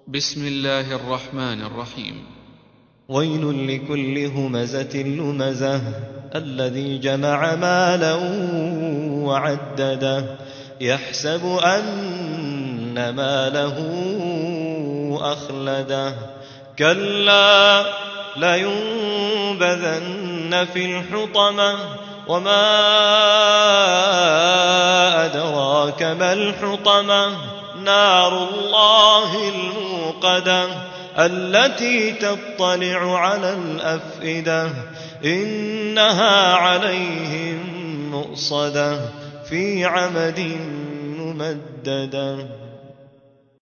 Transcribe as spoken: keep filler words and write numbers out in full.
بسم الله الرحمن الرحيم. ويل لكل همزة لمزة الذي جمع مالا وعدده يحسب أن ماله أخلده كلا لينبذن في الحطمة وما أدراك ما الحطمة نار الله الموقدة التي تطلع على الأفئدة إنها عليهم مؤصدة في عمد ممددة.